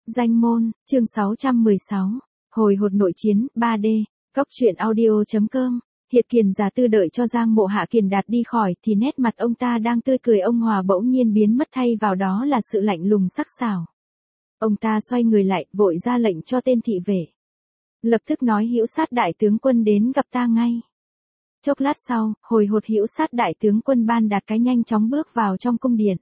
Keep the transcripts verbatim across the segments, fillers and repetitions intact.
Danh môn, chương sáu trăm mười sáu. Hồi hột nội chiến, ba D. Góc truyện audio.com. Hiệt Kiền già tư đợi cho Giang Mộ Hạ Kiền Đạt đi khỏi thì nét mặt ông ta đang tươi cười ông hòa bỗng nhiên biến mất, thay vào đó là sự lạnh lùng sắc sảo. Ông ta xoay người lại, vội ra lệnh cho tên thị vệ. Lập tức nói hữu sát đại tướng quân đến gặp ta ngay. Chốc lát sau, hồi hột hữu sát đại tướng quân Ban Đạt cái nhanh chóng bước vào trong cung điện.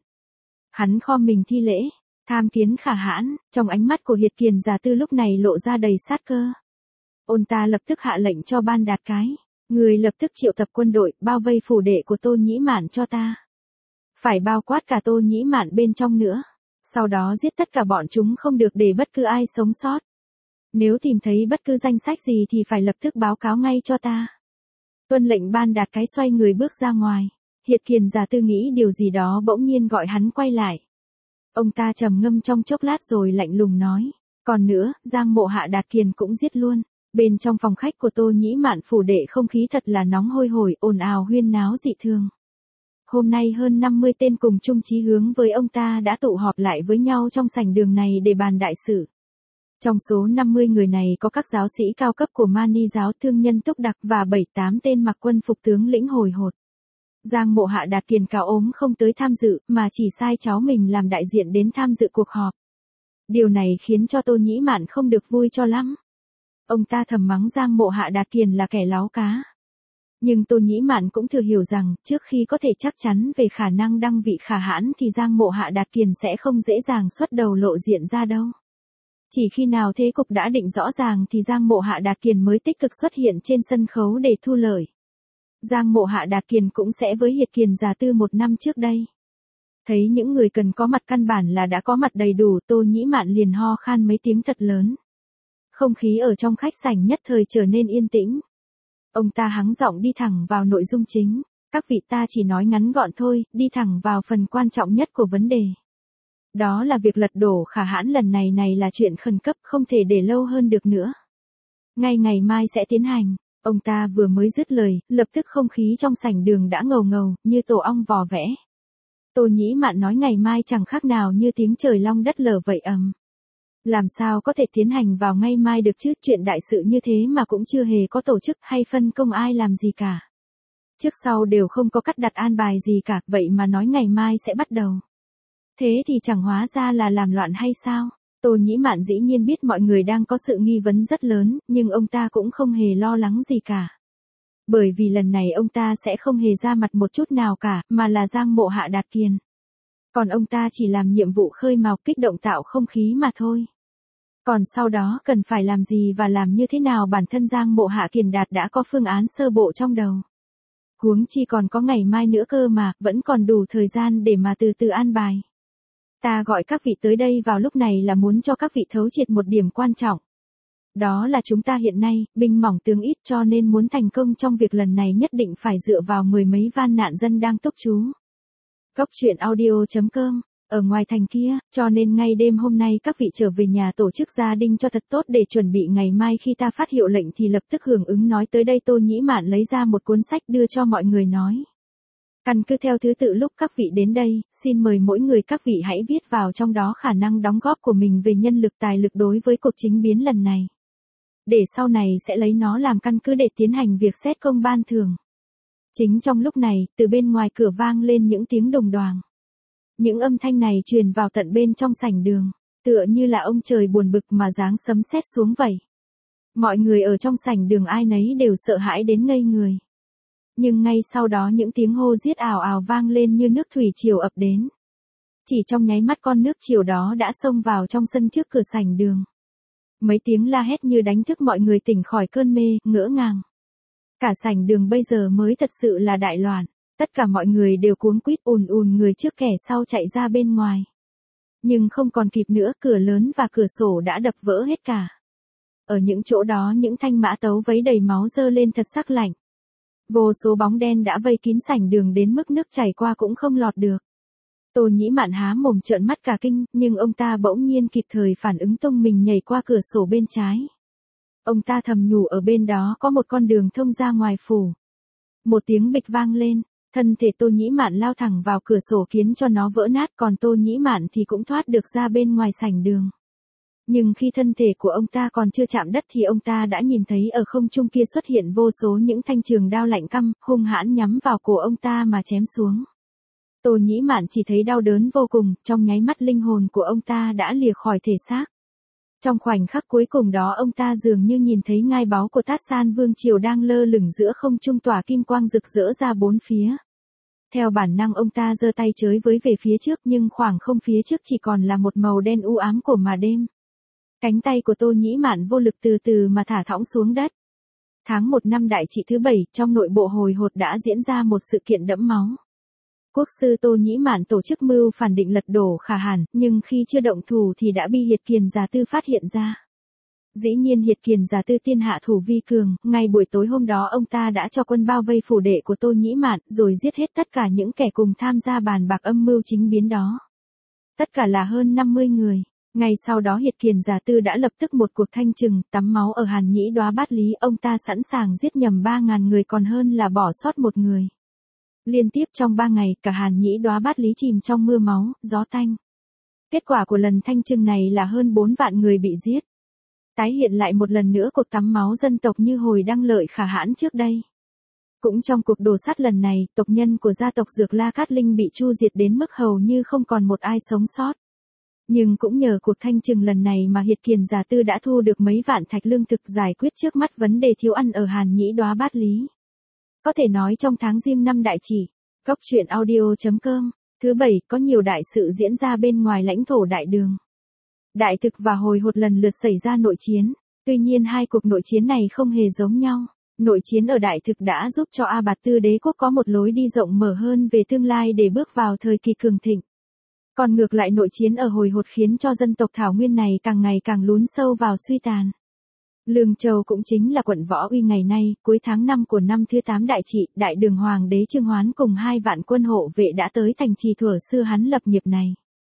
Hắn khom mình thi lễ, tham kiến Khả Hãn, trong ánh mắt của Hiệt Kiền già tư lúc này lộ ra đầy sát cơ. Ông ta lập tức hạ lệnh cho Ban Đạt cái. Người lập tức triệu tập quân đội, bao vây phủ đệ của Tô Nhĩ Mạn cho ta. Phải bao quát cả Tô Nhĩ Mạn bên trong nữa. Sau đó giết tất cả bọn chúng, không được để bất cứ ai sống sót. Nếu tìm thấy bất cứ danh sách gì thì phải lập tức báo cáo ngay cho ta. Tuân lệnh Ban Đạt cái xoay người bước ra ngoài. Hiệt Kiền già tư nghĩ điều gì đó bỗng nhiên gọi hắn quay lại. Ông ta trầm ngâm trong chốc lát rồi lạnh lùng nói. Còn nữa, Giang Mộ Hạ Đạt Kiền cũng giết luôn. Bên trong phòng khách của Tô Nhĩ Mạn phủ đệ không khí thật là nóng hôi hổi, ồn ào huyên náo dị thường. Hôm nay hơn năm mươi tên cùng chung chí hướng với ông ta đã tụ họp lại với nhau trong sảnh đường này để bàn đại sự. Trong số năm mươi người này có các giáo sĩ cao cấp của Mani giáo, thương nhân túc đặc và bảy tám tên mặc quân phục tướng lĩnh hồi hột. Giang Mộ Hạ Đạt Kiền cao ốm không tới tham dự, mà chỉ sai cháu mình làm đại diện đến tham dự cuộc họp. Điều này khiến cho Tô Nhĩ Mạn không được vui cho lắm. Ông ta thầm mắng Giang Mộ Hạ Đạt Kiền là kẻ láo cá. Nhưng Tô Nhĩ Mạn cũng thừa hiểu rằng, trước khi có thể chắc chắn về khả năng đăng vị Khả Hãn thì Giang Mộ Hạ Đạt Kiền sẽ không dễ dàng xuất đầu lộ diện ra đâu. Chỉ khi nào thế cục đã định rõ ràng thì Giang Mộ Hạ Đạt Kiền mới tích cực xuất hiện trên sân khấu để thu lợi. Giang Mộ Hạ Đạt Kiền cũng sẽ với Hiệt Kiền già tư một năm trước đây. Thấy những người cần có mặt căn bản là đã có mặt đầy đủ, Tô Nhĩ Mạn liền ho khan mấy tiếng thật lớn. Không khí ở trong khách sảnh nhất thời trở nên yên tĩnh. Ông ta hắng giọng đi thẳng vào nội dung chính. Các vị, ta chỉ nói ngắn gọn thôi, đi thẳng vào phần quan trọng nhất của vấn đề. Đó là việc lật đổ Khả Hãn lần này này là chuyện khẩn cấp, không thể để lâu hơn được nữa. Ngay ngày mai sẽ tiến hành. Ông ta vừa mới dứt lời, lập tức không khí trong sảnh đường đã ngầu ngầu, như tổ ong vò vẽ. Tô Nhĩ Mạn nói ngày mai chẳng khác nào như tiếng trời long đất lở vậy ầm. Làm sao có thể tiến hành vào ngay mai được chứ, chuyện đại sự như thế mà cũng chưa hề có tổ chức hay phân công ai làm gì cả. Trước sau đều không có cắt đặt an bài gì cả, vậy mà nói ngày mai sẽ bắt đầu. Thế thì chẳng hóa ra là làm loạn hay sao? Tô Nhĩ Mạn dĩ nhiên biết mọi người đang có sự nghi vấn rất lớn, nhưng ông ta cũng không hề lo lắng gì cả. Bởi vì lần này ông ta sẽ không hề ra mặt một chút nào cả, mà là Giang Mộ Hạ Đạt Kiền. Còn ông ta chỉ làm nhiệm vụ khơi mào kích động tạo không khí mà thôi. Còn sau đó cần phải làm gì và làm như thế nào bản thân Giang Mộ Hạ Kiền Đạt đã có phương án sơ bộ trong đầu. Huống chi còn có ngày mai nữa cơ mà, vẫn còn đủ thời gian để mà từ từ an bài. Ta gọi các vị tới đây vào lúc này là muốn cho các vị thấu triệt một điểm quan trọng. Đó là chúng ta hiện nay, binh mỏng tướng ít, cho nên muốn thành công trong việc lần này nhất định phải dựa vào mười mấy van nạn dân đang túc trú. Góc truyện audio.com. Ở ngoài thành kia, cho nên ngay đêm hôm nay các vị trở về nhà tổ chức gia đình cho thật tốt để chuẩn bị ngày mai khi ta phát hiệu lệnh thì lập tức hưởng ứng nói tới đây. Tô Nhĩ Mạn lấy ra một cuốn sách đưa cho mọi người nói. Căn cứ theo thứ tự lúc các vị đến đây, xin mời mỗi người các vị hãy viết vào trong đó khả năng đóng góp của mình về nhân lực tài lực đối với cuộc chính biến lần này. Để sau này sẽ lấy nó làm căn cứ để tiến hành việc xét công ban thưởng. Chính trong lúc này, từ bên ngoài cửa vang lên những tiếng đùng đoàng. Những âm thanh này truyền vào tận bên trong sảnh đường, tựa như là ông trời buồn bực mà giáng sấm sét xuống vậy. Mọi người ở trong sảnh đường ai nấy đều sợ hãi đến ngây người. Nhưng ngay sau đó những tiếng hô giết ào ào vang lên như nước thủy triều ập đến. Chỉ trong nháy mắt con nước triều đó đã xông vào trong sân trước cửa sảnh đường. Mấy tiếng la hét như đánh thức mọi người tỉnh khỏi cơn mê, ngỡ ngàng. Cả sảnh đường bây giờ mới thật sự là đại loạn. Tất cả mọi người đều cuống quýt ùn ùn người trước kẻ sau chạy ra bên ngoài. Nhưng không còn kịp nữa, cửa lớn và cửa sổ đã đập vỡ hết cả. Ở những chỗ đó những thanh mã tấu vấy đầy máu dơ lên thật sắc lạnh. Vô số bóng đen đã vây kín sảnh đường đến mức nước chảy qua cũng không lọt được. Tô Nhĩ Mạn há mồm trợn mắt cả kinh, nhưng ông ta bỗng nhiên kịp thời phản ứng tung mình nhảy qua cửa sổ bên trái. Ông ta thầm nhủ ở bên đó có một con đường thông ra ngoài phủ. Một tiếng bịch vang lên. Thân thể Tô Nhĩ Mạn lao thẳng vào cửa sổ khiến cho nó vỡ nát, còn Tô Nhĩ Mạn thì cũng thoát được ra bên ngoài sảnh đường. Nhưng khi thân thể của ông ta còn chưa chạm đất thì ông ta đã nhìn thấy ở không trung kia xuất hiện vô số những thanh trường đao lạnh căm, hung hãn nhắm vào cổ ông ta mà chém xuống. Tô Nhĩ Mạn chỉ thấy đau đớn vô cùng, trong nháy mắt linh hồn của ông ta đã lìa khỏi thể xác. Trong khoảnh khắc cuối cùng đó ông ta dường như nhìn thấy ngai báu của Tát San Vương Triều đang lơ lửng giữa không trung tỏa kim quang rực rỡ ra bốn phía. Theo bản năng ông ta giơ tay chới với về phía trước nhưng khoảng không phía trước chỉ còn là một màu đen u ám của mà đêm. Cánh tay của Tô Nhĩ Mạn vô lực từ từ mà thả thõng xuống đất. Tháng một năm Đại Trị thứ bảy, trong nội bộ Hồi Hột đã diễn ra một sự kiện đẫm máu. Quốc sư Tô Nhĩ Mạn tổ chức mưu phản định lật đổ Khả Hàn, nhưng khi chưa động thủ thì đã bị Hiệt Kiền Già Tư phát hiện ra. Dĩ nhiên Hiệt Kiền Già Tư tiên hạ thủ vi cường, ngay buổi tối hôm đó ông ta đã cho quân bao vây phủ đệ của Tô Nhĩ Mạn rồi giết hết tất cả những kẻ cùng tham gia bàn bạc âm mưu chính biến đó. Tất cả là hơn năm mươi người. Ngay sau đó Hiệt Kiền Già Tư đã lập tức một cuộc thanh trừng, tắm máu ở Hàn Nhĩ Đoá Bát Lý, ông ta sẵn sàng giết nhầm ba ngàn người còn hơn là bỏ sót một người. Liên tiếp trong ba ngày, cả Hàn Nhĩ Đoá Bát Lý chìm trong mưa máu, gió tanh. Kết quả của lần thanh trừng này là hơn bốn vạn người bị giết. Tái hiện lại một lần nữa cuộc tắm máu dân tộc như hồi Đăng Lợi Khả Hãn trước đây. Cũng trong cuộc đổ sát lần này, tộc nhân của gia tộc Dược La Cát Linh bị tru diệt đến mức hầu như không còn một ai sống sót. Nhưng cũng nhờ cuộc thanh trừng lần này mà Hiệt Kiền Già Tư đã thu được mấy vạn thạch lương thực giải quyết trước mắt vấn đề thiếu ăn ở Hàn Nhĩ Đoá Bát Lý. Có thể nói trong tháng Giêng năm Đại Trị, Cốc truyện audio chấm com, thứ bảy có nhiều đại sự diễn ra bên ngoài lãnh thổ Đại Đường. Đại Thực và Hồi Hột lần lượt xảy ra nội chiến, tuy nhiên hai cuộc nội chiến này không hề giống nhau. Nội chiến ở Đại Thực đã giúp cho A Bạt Tư đế quốc có một lối đi rộng mở hơn về tương lai để bước vào thời kỳ cường thịnh. Còn ngược lại nội chiến ở Hồi Hột khiến cho dân tộc Thảo Nguyên này càng ngày càng lún sâu vào suy tàn. Lương Châu cũng chính là quận Võ Uy ngày nay, cuối tháng năm của năm thứ tám Đại Trị, Đại Đường Hoàng đế Trương Hoán cùng hai vạn quân hộ vệ đã tới thành trì thuở xưa hắn lập nghiệp này.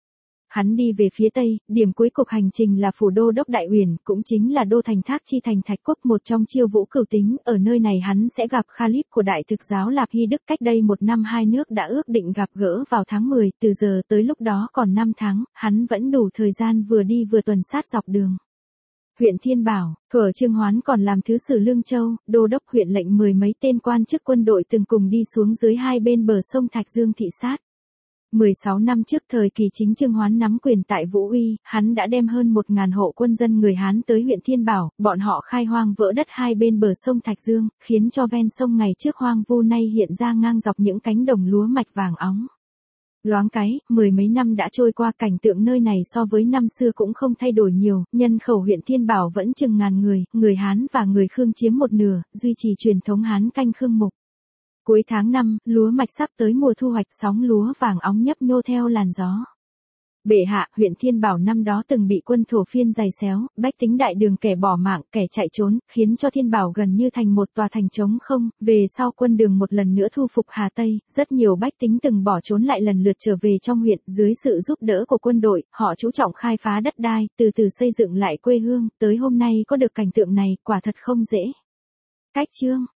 Hắn đi về phía Tây, điểm cuối cuộc hành trình là phủ đô đốc Đại Uyển, cũng chính là đô thành Thác Chi thành Thạch Cốc, một trong chiêu vũ cửu tính, ở nơi này hắn sẽ gặp Khalif của Đại Thực giáo Lạp Hy Đức. Cách đây một năm hai nước đã ước định gặp gỡ vào tháng mười, từ giờ tới lúc đó còn năm tháng, hắn vẫn đủ thời gian vừa đi vừa tuần sát dọc đường. Huyện Thiên Bảo, thuở Trương Hoán còn làm thứ sử Lương Châu, đô đốc huyện lệnh mười mấy tên quan chức quân đội từng cùng đi xuống dưới hai bên bờ sông Thạch Dương thị sát. mười sáu năm trước thời kỳ chính Trương Hoán nắm quyền tại Vũ Uy, hắn đã đem hơn một ngàn hộ quân dân người Hán tới huyện Thiên Bảo, bọn họ khai hoang vỡ đất hai bên bờ sông Thạch Dương, khiến cho ven sông ngày trước hoang vu nay hiện ra ngang dọc những cánh đồng lúa mạch vàng óng. Loáng cái, mười mấy năm đã trôi qua, cảnh tượng nơi này so với năm xưa cũng không thay đổi nhiều, nhân khẩu huyện Thiên Bảo vẫn chừng ngàn người, người Hán và người Khương chiếm một nửa, duy trì truyền thống Hán canh Khương mục. Cuối tháng năm, lúa mạch sắp tới mùa thu hoạch, sóng lúa vàng óng nhấp nhô theo làn gió. Bệ hạ, huyện Thiên Bảo năm đó từng bị quân thổ phiên giày xéo, bách tính Đại Đường kẻ bỏ mạng, kẻ chạy trốn, khiến cho Thiên Bảo gần như thành một tòa thành trống không. Về sau quân Đường một lần nữa thu phục Hà Tây, rất nhiều bách tính từng bỏ trốn lại lần lượt trở về trong huyện, dưới sự giúp đỡ của quân đội, họ chú trọng khai phá đất đai, từ từ xây dựng lại quê hương, tới hôm nay có được cảnh tượng này, quả thật không dễ. Cách chương